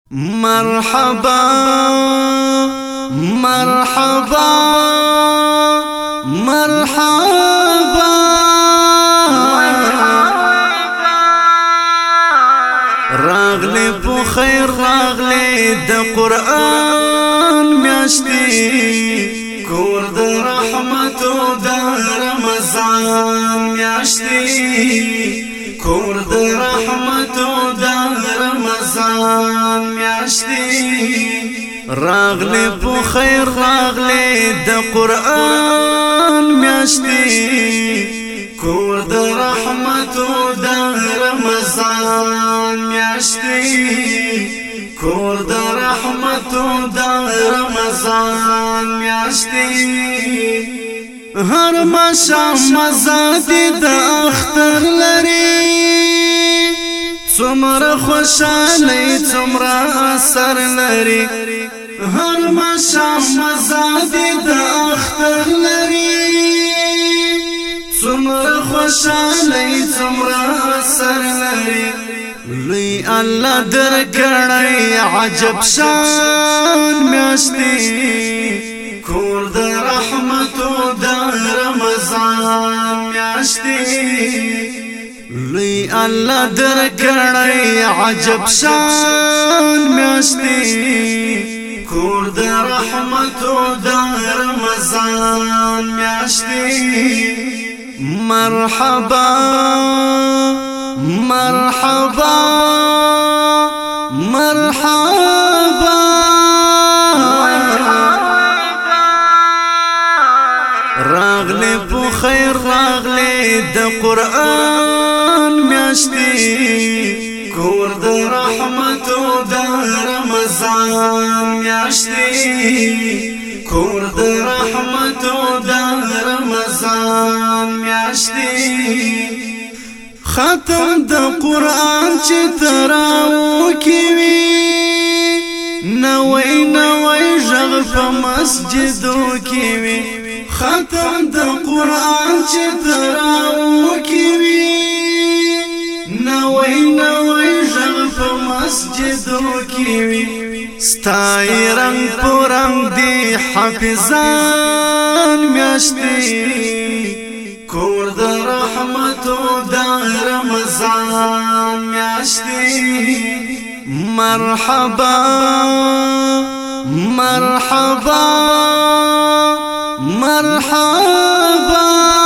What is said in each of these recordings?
مرحبا مرحبا مرحبا راغلی په خیر راغلی د قرآن میاشتي کور د رحمت او د رمضان میاشتي کور د رحمت او د رمضان میاشتي راغلی په خیر راغلی د قرآن میاشتي کور د رحمت او د رمضان میاشتي کور د رحمت او د رمضان میاشتي هر مشام مزادی د اختر لري څومره خوشالۍ څومره اثر لري هر مشام مزادی د اختر لري څومره خوشالۍ څومره اثر لري لوی الله درکړی عجب شان میاشتي کور د رحمت او د رمضان میاشتي لوی الله درکړی عجب شان میاشتي کور د رحمت او د رمضان میاشتي مرحبا مرحبا مرحبا راغلی په خیر راغلی د قرآن میاشتي کور د رحمت او د رمضان میاشتي کور د رحمت او د رمضان میاشتي ختم د قرآن چې تراو کی وی نوې نوې ژغ په مسجدو کی وی ختم د قرآن چې تراو کی وی نوې نوې ژغ په مسجدو کی وی ستای رنگ پرنګ دی حافظان میاشتي کور د رحمت او د رمضان میاشتي مرحبا مرحبا مرحبا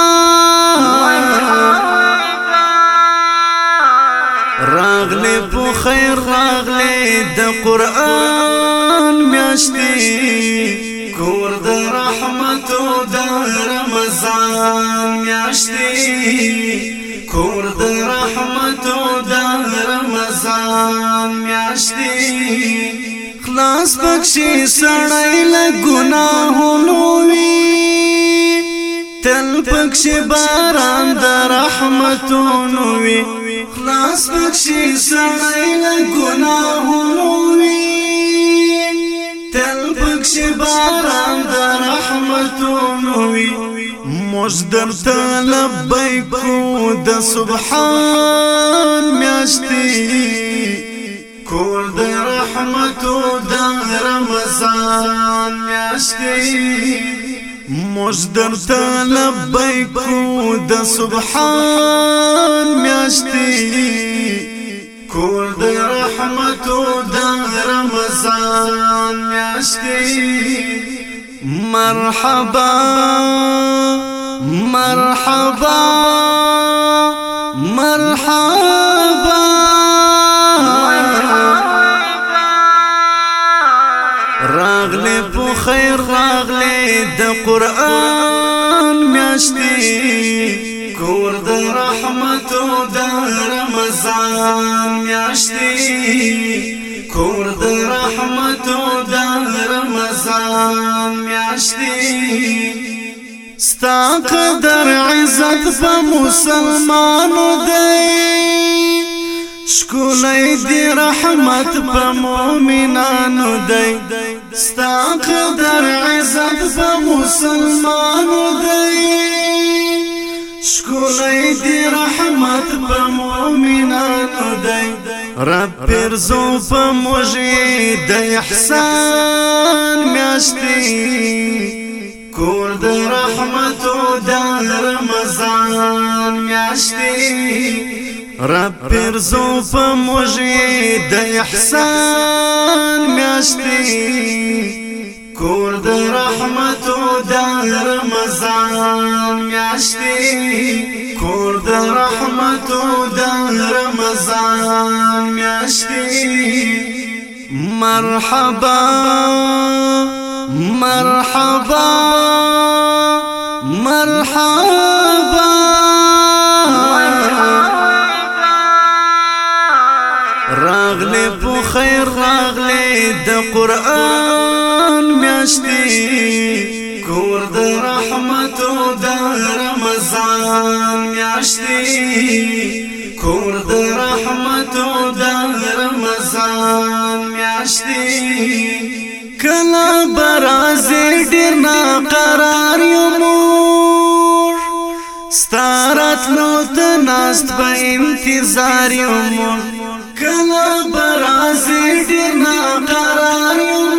راغلی په خیر راغلی د قرآن میاشتي کور د رحمت او د رمضان میاشتي کور د رحمت او د رمضان میاشتي خلاص بخشي سړی له ګناهونو وي تل پکشي باران د رحمتونو وي خلاص بخشي سړی له ګناهونو وي تل پکشي باران د رحمتونو وي مصدر ته لبیک د سبحان میاشتي کور د رحمت او د رمضان میاشتي مصدر ته لبیک د سبحان میاشتي کور د رحمت او د رمضان میاشتي مرحبا مرحبا مرحبا راغلی په خیر راغلی د قرآن میاشتي کور د رحمت او د رمضان میاشتي کور د رحمت او د رمضان میاشتي ستا قدر عزت په مسلمانو دی شکولای دی رحمت په مؤمنانو دی ستا قدر عزت په مسلمانو دی شکولای دی رحمت په مومنانو دی رب پرزو په موږی د احسان میاشتې کور د رحمتو د رمضان میاشتې رب پرزو په موږی د احسان میاشتې کور د رحمتو د رمضان میاشتې کور د رحمتو د رمضان میاشتې مرحبا مرحبا مرحبا راغلی په خیر راغلی د قرآن میاشتې کور د رحمتو د رمضان میاشتې کور د رحمتو د رمضان میاشتې کله برازي ډیر ناقرار یم ستارتلو ته ناست په انتظار یم کله برازي ډیر ناقرار یم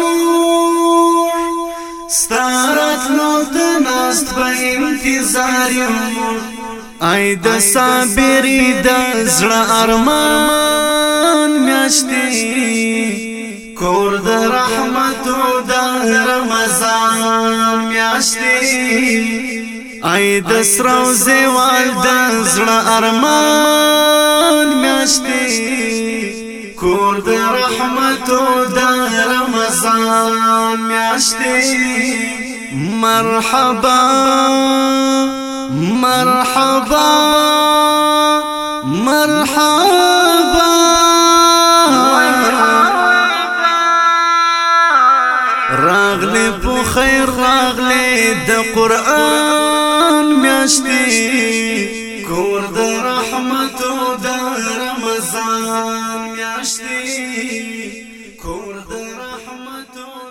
ستارتلو ته ناست په انتظار یم ای د صابری د زړه ارمان میاشتې کور د رحمتو د رمضان میاشتې ای د سرو زیوال د زړه ارمان میاشتې کور د رحمتو د رمضان میاشتې مرحبا مرحبا مرحبا راغلی په خیر راغلی د قرآن میاشتې کور د رحمتو د رمضان میاشتې کور د رحمتو